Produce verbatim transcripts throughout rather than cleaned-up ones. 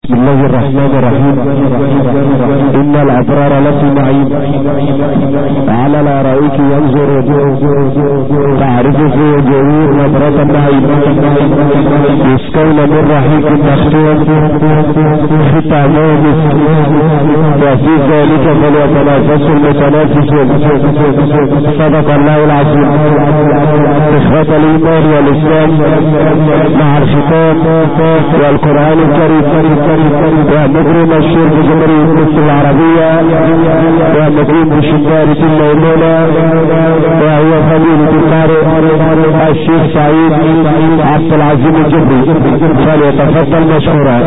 بسم الله الرحمن الرحيم. إن الأبرار لفي نعيم على الأرائك ينظر تعرف في وجوههم نظرة النعيم يسقون من رحيق مختوم ختامه وفي ذلك فليتنافس المتنافسون. صدق الله العظيم. إخوة الإيمان والإسلام مع الختام والقرآن الكريم ومكرم الشيخ جمهورية مصر العربية ومكرم بشكارة الميمونة وهو فضيلة القارئ الشيخ سعيد عبد العزيز الجبري فليتفضل مشكورا.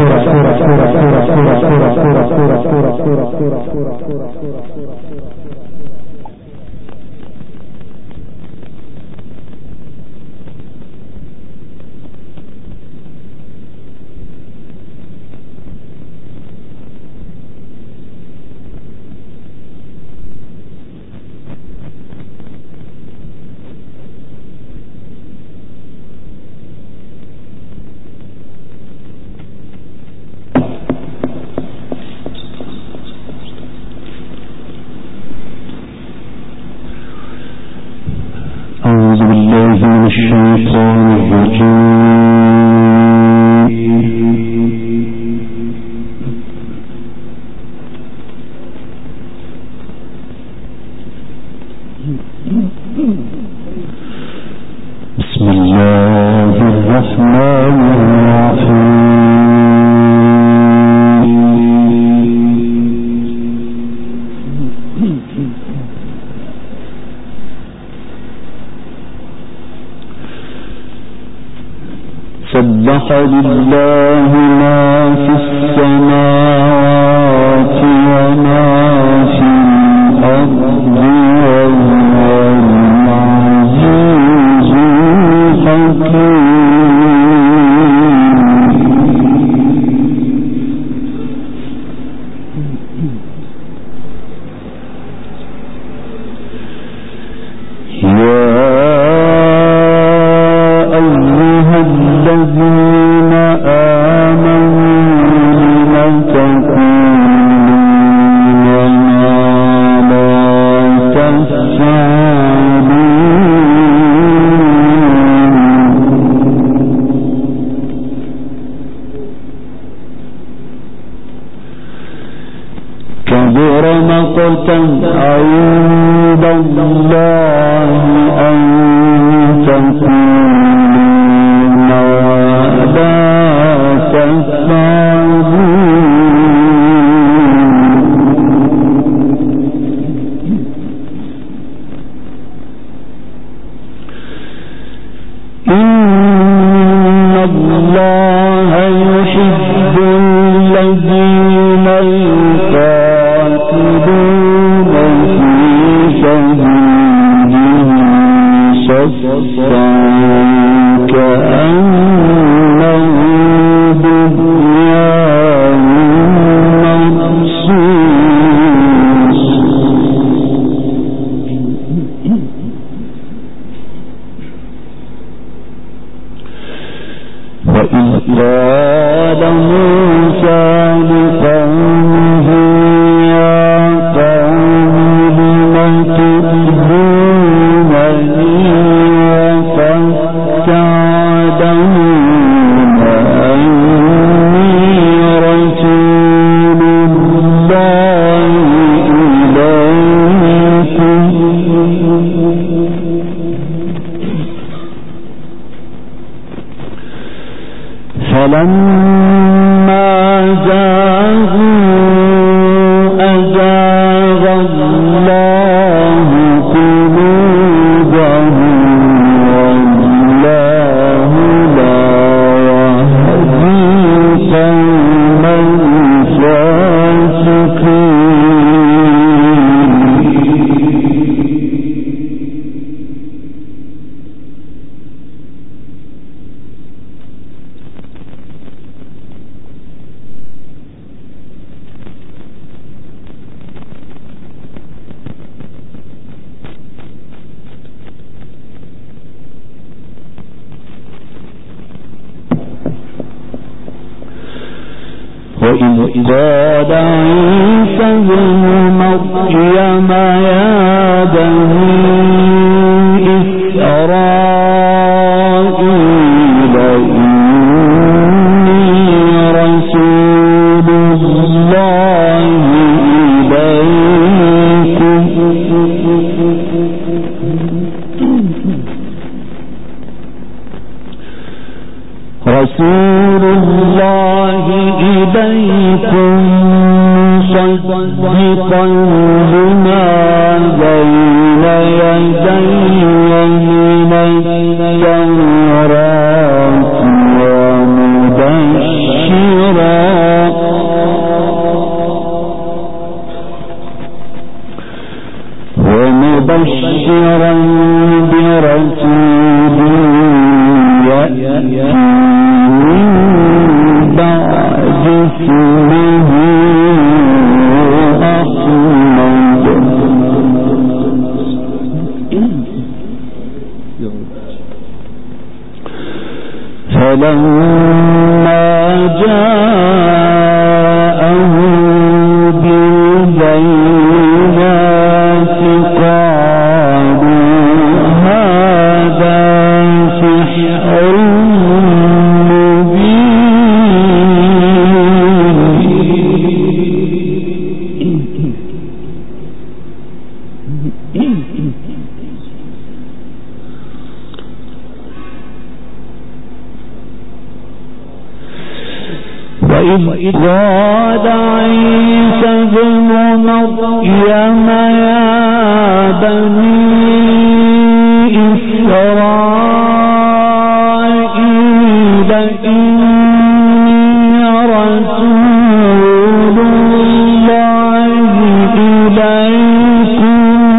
الشيطان الرجيم. بسم الله الرحمن سبح لله ما في السماوات وما في الأرض وهو العزيز الحكيم. يا الذين آمنوا لم تقولون ما لا تفعلون كبر مقتا عند الله أن تقولون لا تفعلون إن الله يحب الذين يقاتلون في سبيله صفا كأنه بنيان مرصوص. وإذ قال موسى وإذ قال عيسى ابن مريم يا بني إسرائيل إني رسول الله إليكم رسول الله إليكم مصدقا لما بين يدي من التوراة ومبشرا ومبشرا برسول يأتي بعد اسمه أحمد فلما جاءهم بالبينات قالوا هذا سحر وإذ قال عيسى ابن مريم يا بني إسرائيل إني رسول الله إليكم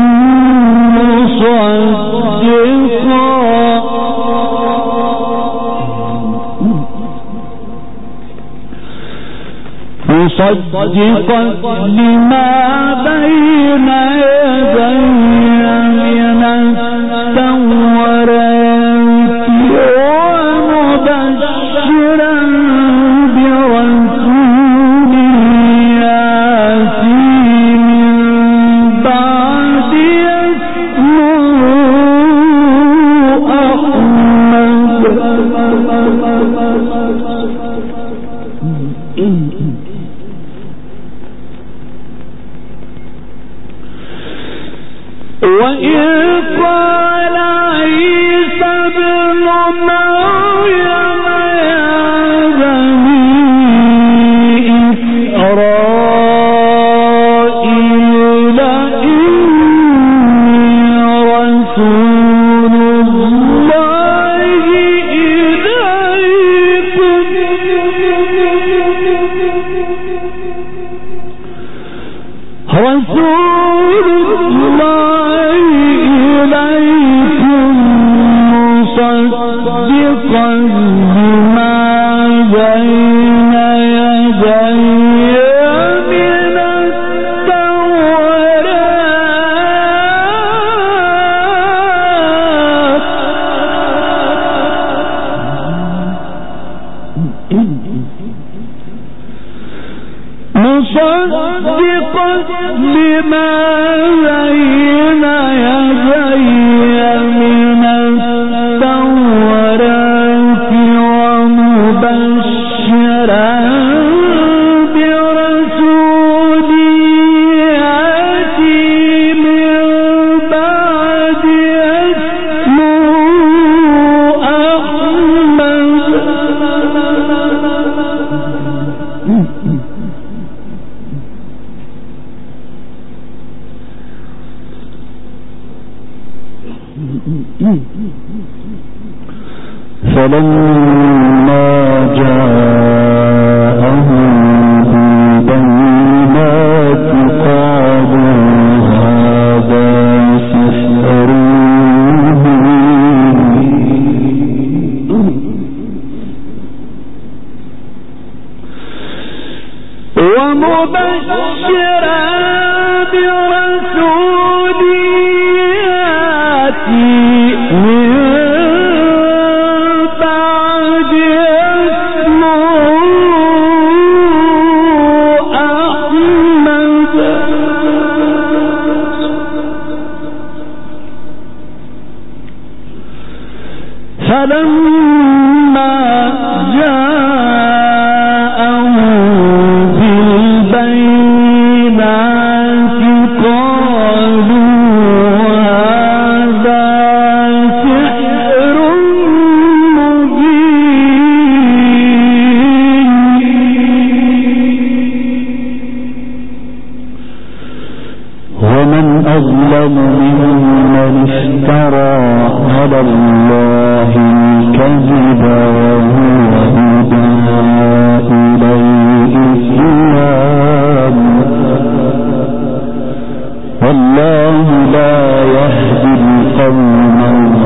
مصدقا مصدقا لما بين يدي من التوراة ومبشرا برسول يأتي من بعد اسمه أحمد وإذ قال عيسى ابن مريم يا بني إسرائيل إني رسول الله إليكم رسول الله إليكم مصدقا لما بين يدي من التوراة مصدقا لما بين يدي من التوراة ومبشرا برسول يأتي من بعد اسمه أحمد فلما جاءهم بالبينات قالوا هذا سحر ومبشرا برسول يأتي من بعد اسمه والله لا يهدي القوم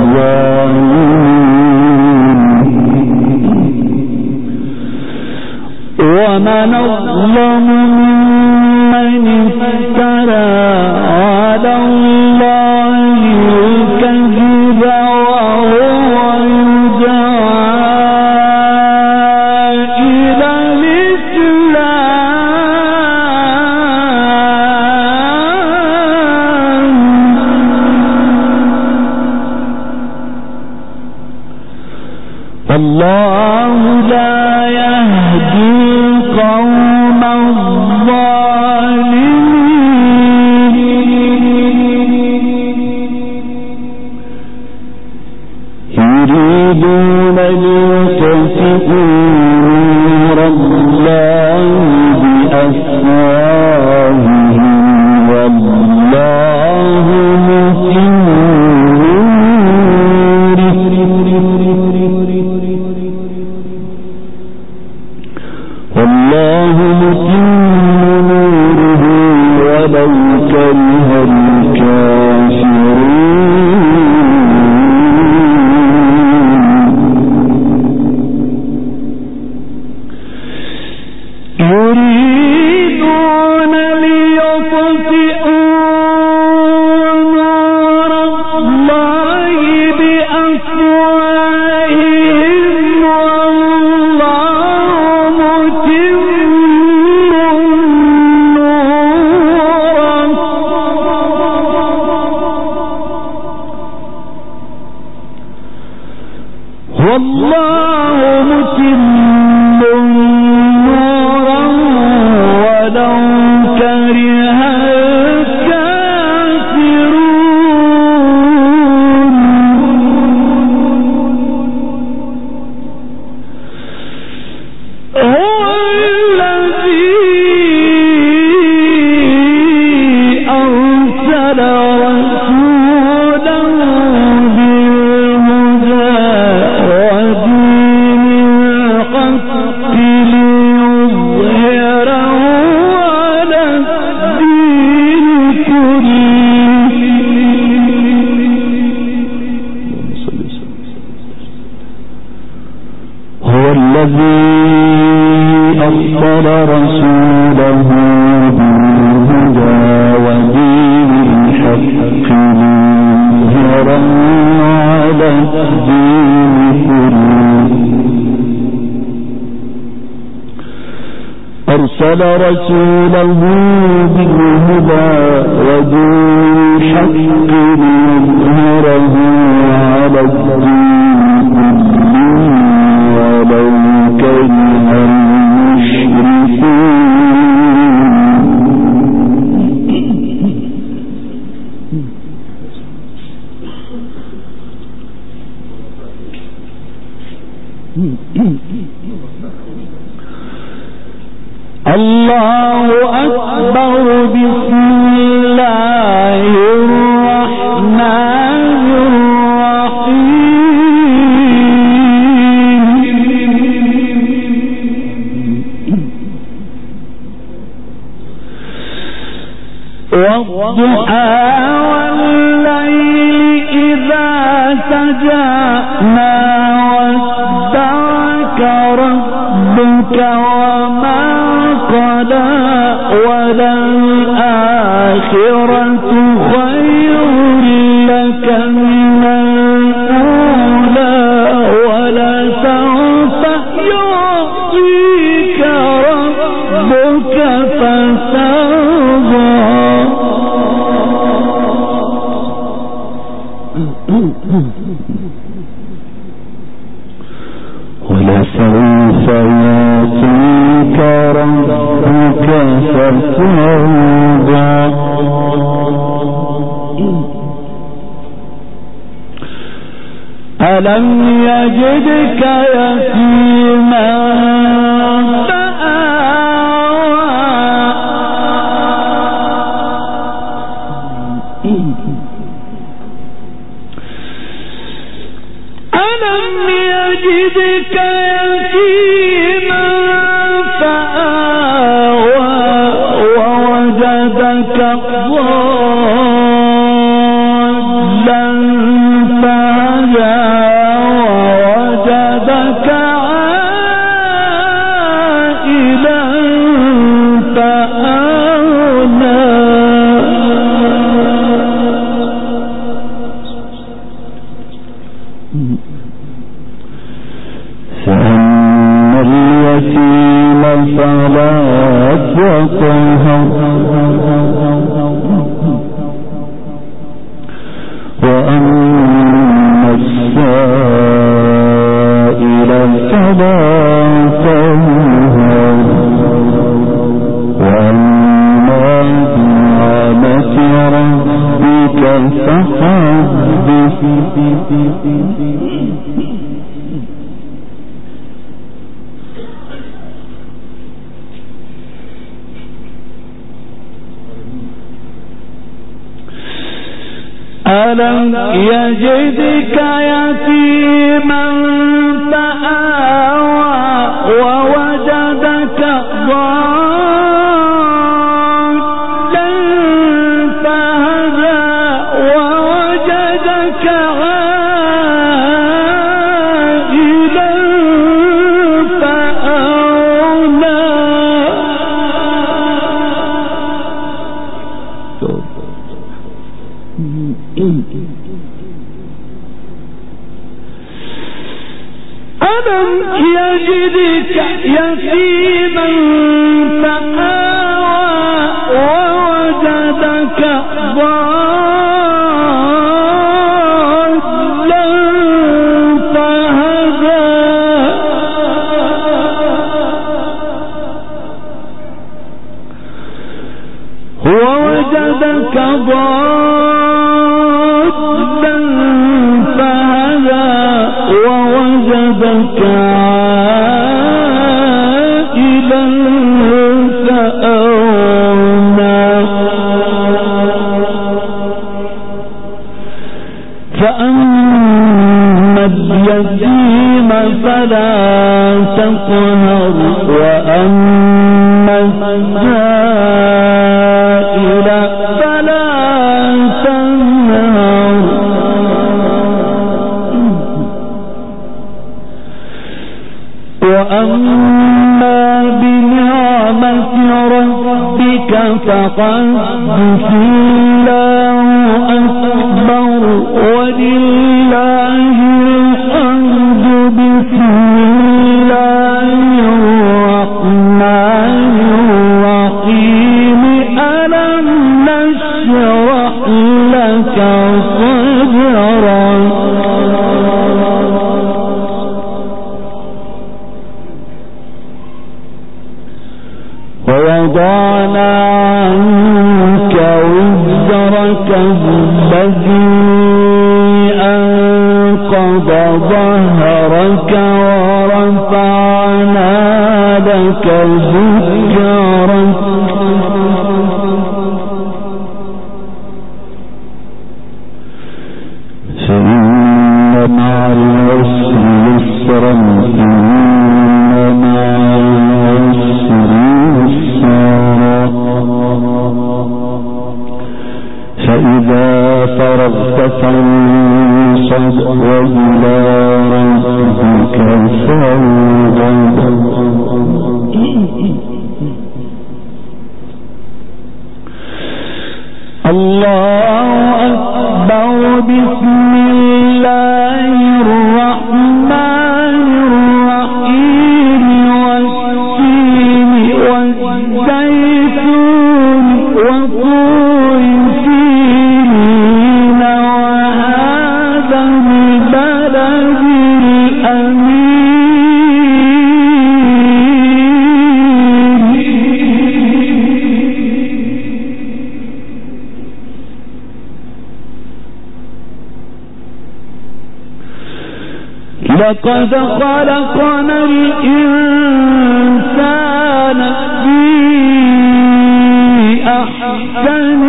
الظالمين ومن أظلم ممن افترى على الله الكذب وهو يدعى إلى الإسلام والله لا يهدي القوم الظالمين يريدون ليطفئوا نور الله بأفواههم والله متم والله متم نوره ولو كره الكافرون يريدون ليطفئوا نور الله بأفواههم والله متم نوره والله متم نوره ولو كره الكافرون هو الذي أرسل رسوله بالهدى ودين الحق ليظهره على الدين كله هو الذي أرسل رسوله بالهدى ودين الحق ليظهره على الدين كله أرسل رسوله بالهدى ودين الحق ليظهره على الدين كله ولو كره المشركون الله أكبر بسم الله الرحمن الرحيم والضحى والليل إذا سجى ما ودعك ربك وما قلى وللآخرة خير لك من الأولى ولسوف يعطيك ربك فترضى ولسوف يعطيك ربك فترضى ألم يجدك يتيما ألم يجدك يتيما فآوى ووجدك ضالا فلا تقهر وأما السائل فلا تنهر وأما بنعمة ربك فحدث. ألم يجدك يتيما فآوى ووجدك ضالا فهدى ووجدك عائلا فأغنى. ألم يجدك يتيما فآوى ووجدك ضالا فهدى ووجدك ضالا فهدى ووجدك عائلا فأغنى. فأما اليتيم فلا تقهر وأما السائل فلا تنهر وأما بنعمة ربك فحدث. الله أكبر ولله الحمد. بسم الله الرحمن الرحيم. ألم نشرح لك صدرك ووضعنا عنك وزرك الذي أنقض ظهرك ورفعنا لك ذكرك. فإن مع العسر يسرا إن مع العسر فإذا فرغت فانصب وإلى ربك فارغب. الله أكبر. بسم الله الرحمن الرحيم. والتين والزيتون وطور سينين وهذا البلد الأمين. لقد خلقنا الإنسان في أحسن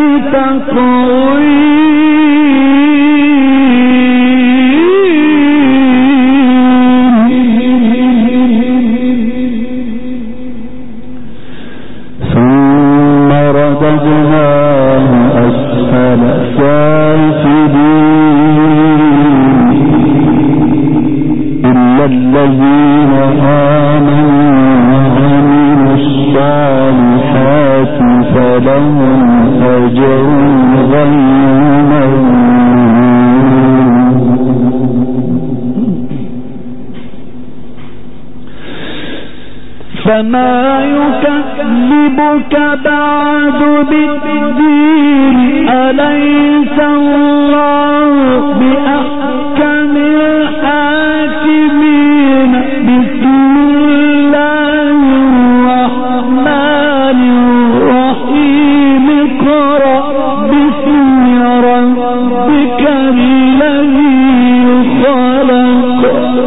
تقويم ثم رددناه أسفل سافلين إلا الذين آمنوا وعملوا الصالحات فلهم أجر غير ممنون. فما يكذبك بعد بالدين أليس الله بأحكم الحاكمين بسم الله الرحمن الرحيم اقرأ باسم ربك الذي خلق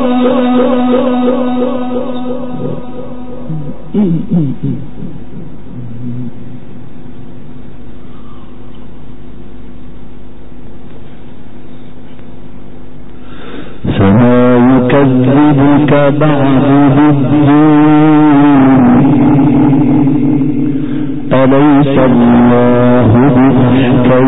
فما يكذبك بعد بالدين أليس الله بأحكم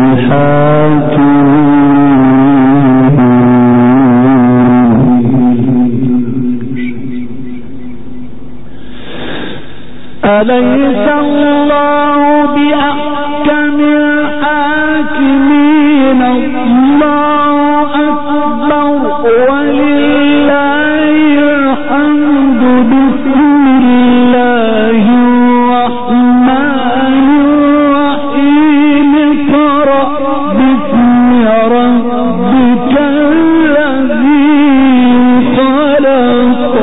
الحاكمين أليس الله بأحكم الحاكمين الله أكبر ولله الحمد بسم الله الرحمن الرحيم اقرأ باسم ربك الذي خلق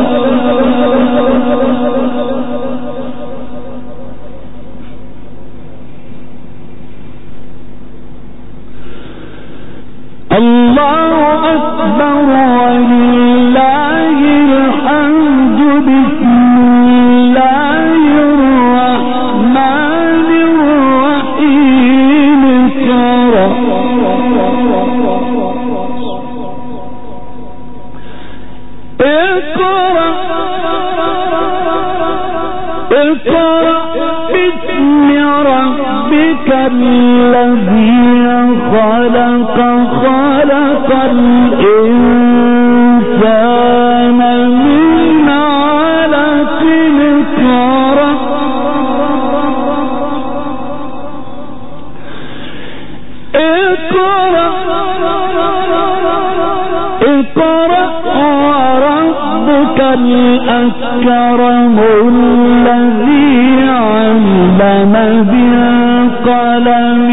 الله أكبر ولله الحمد بسم الله الرحمن الرحيم اقرأ اقرأ اقرأ باسم ربك الذي خلق خلق الإنسان من علق اقرأ اقرأ اقرأ وربك الأكرم الذي علم بالقلم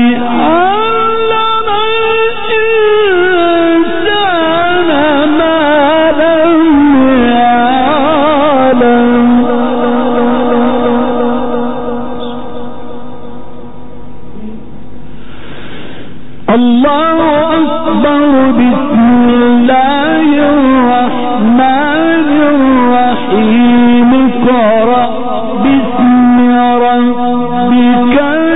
الله أكبر بسم الله الرحمن الرحيم اقرأ باسم ربك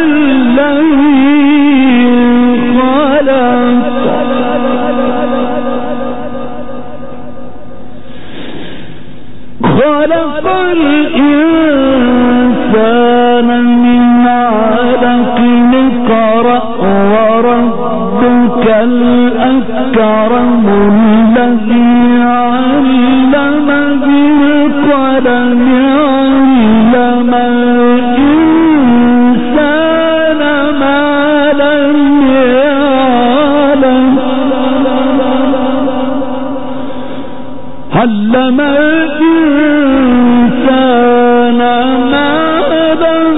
الذي خلق خلق الإنسان من علق اقرأ وربك الأكرم الذي علم بالقلم علم الإنسان ما لم يعلم علم الإنسان ما لم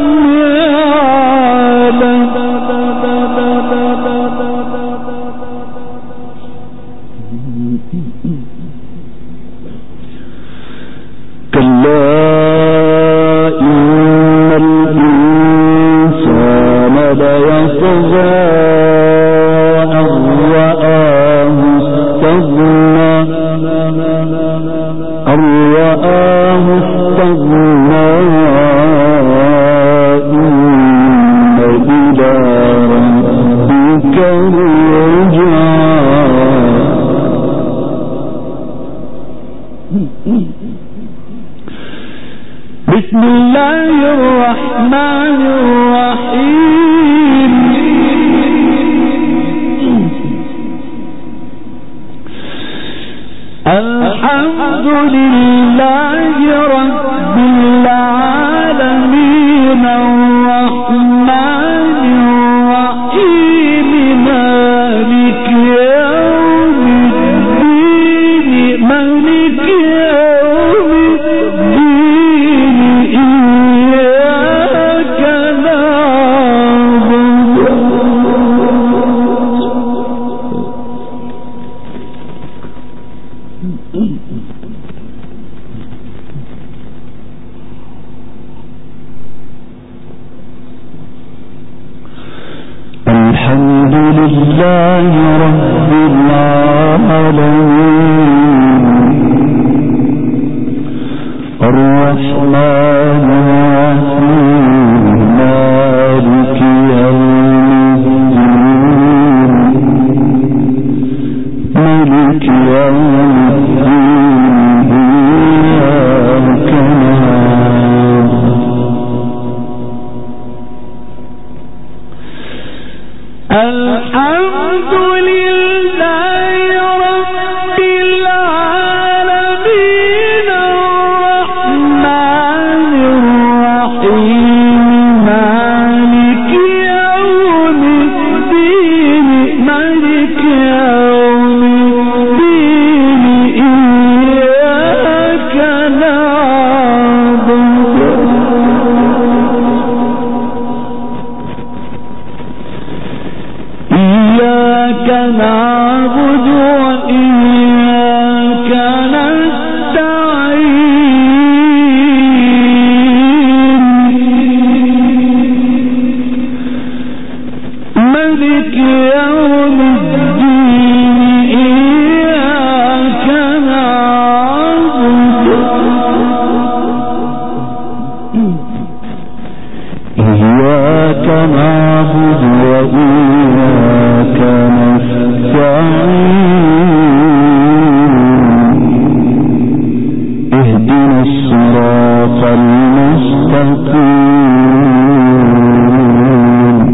يعلم كلا إن الإنسان ليطغى أن رآه استغنى أن رآه استغنى إن إلى ربك الرجعى بسم الله الرحمن الرحيم الحمد لله رب العالمين الرحمن الرحيم مالك يوم الدين مالك يوم الدين لله رب العالمين الرحمن الرحيم مالك يوم الدين مالك يوم الدين إياك الحمد لله رب العالمين الرحمن الرحيم مالك يوم الدين مالك يوم الدين إياك نعبد إياك نعبد وإياك نستعين مالك يوم الدين إياك نعبد إياك نعبد وإياك اهدنا الصراط المستقيم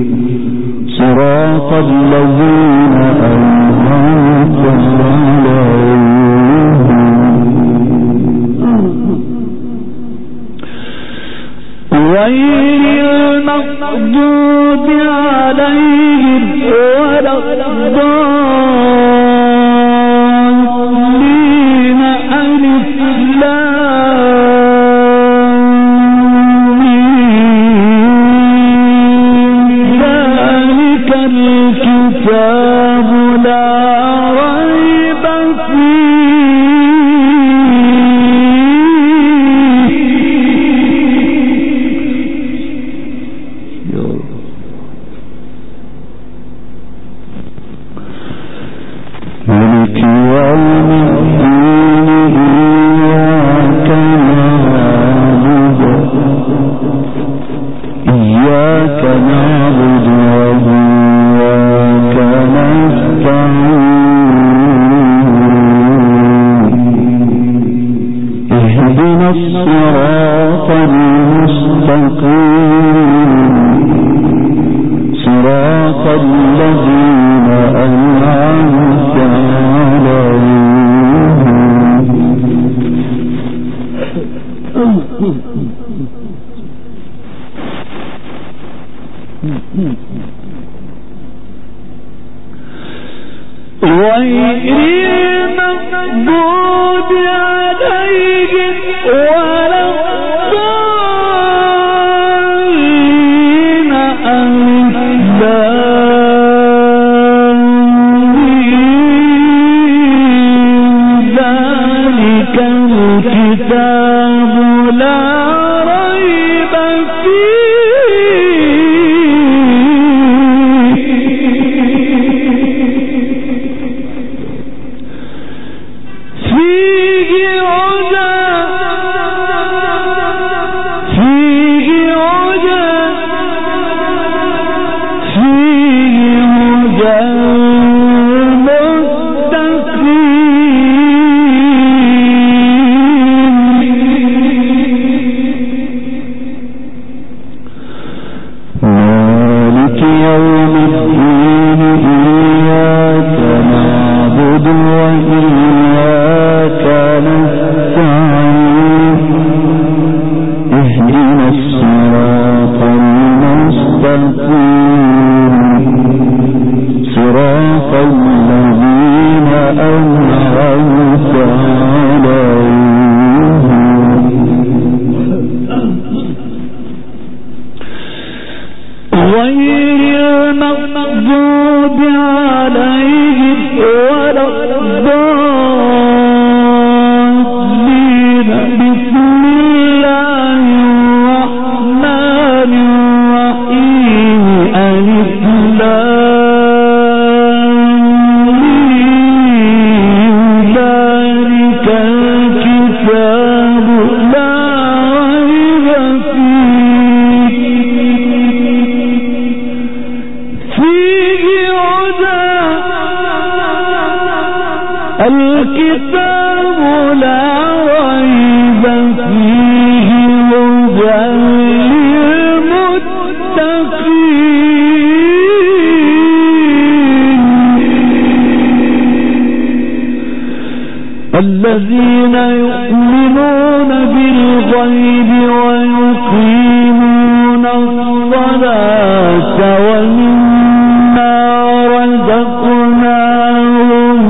صراط الذين أنعمت عليهم غير المغضوب عليهم ولا الضالين ألف لام ذلك الكتاب لا ريب مالك يوم الدين إياك نعبد إياك نعبد وإياك نستعين اهدنا الصراط المستقيم صراط الذين أنعمت عليهم غير المغضوب عليهم ولا الضالين ألف ذلك الكتاب لا ريب فيه الله الكتاب لا ريب فيه هدى للمتقين الذين يؤمنون بالغيب ويقيمون الصلاة ومما رزقناهم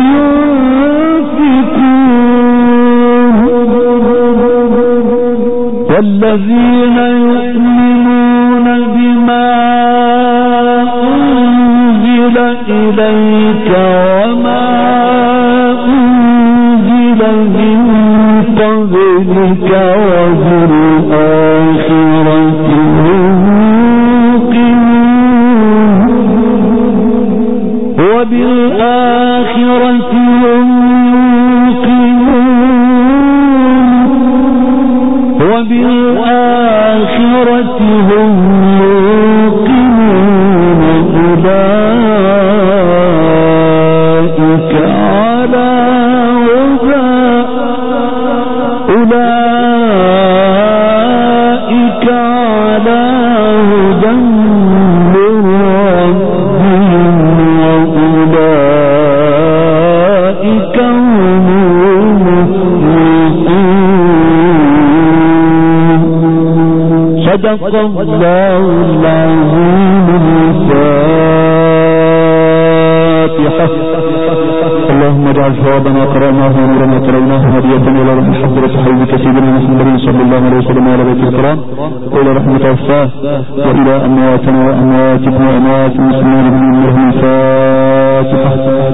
ينفقون والذين يؤمنون بما أنزل إليك وما أنزل من قبلك وبالآخرة هم يوقنون وبالآخرة هم يوقنون وبالآخرة هم يوقنون أولئك على هدى أولئك على هدى من ربهم وأولئك هم المفلحون صدق الله العظيم الفاتحة اللهم اجعل ثوابنا قرأناه ونورنا تروناه هدية إلى روح حضرة حبيبك سيدنا محمد صلى الله عليه وسلم وعلى بيته الكرام وإلى رحمة وفاه وإلى أمواتنا وأمواتكم وأموات المسلمين من الله الفاتحة.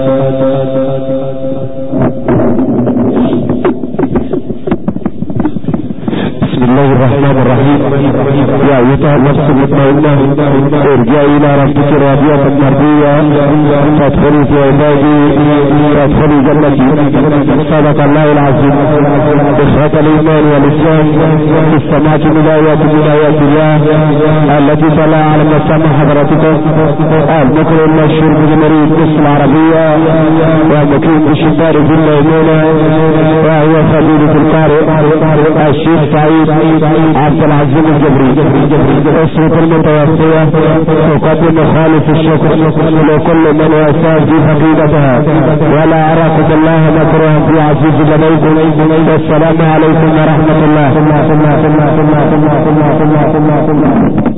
بسم الله الرحمن الرحيم. يا أيتها النفس المطمئنة ارجعي إلى ربك راضية مرضية فادخلي في عبادي فادخلي جنتي. صدق الله العظيم. إخوة الإيمان والإسلام استمعت من آيات من آيات الله التي تلا على مسامع حضراتكم المكر المشهور بجمهورية مصر العربية ومقيم بشبار في الميمونة وهو فضيلة القارئ الشيخ سعيد عبد العزيز الجبري أسرة المتوفية تقدم خالص الشكر لكل من وسام في حقيقتها ولا أراكم الله مكروها في عزيز لديكم. والسلام عليكم ورحمة الله.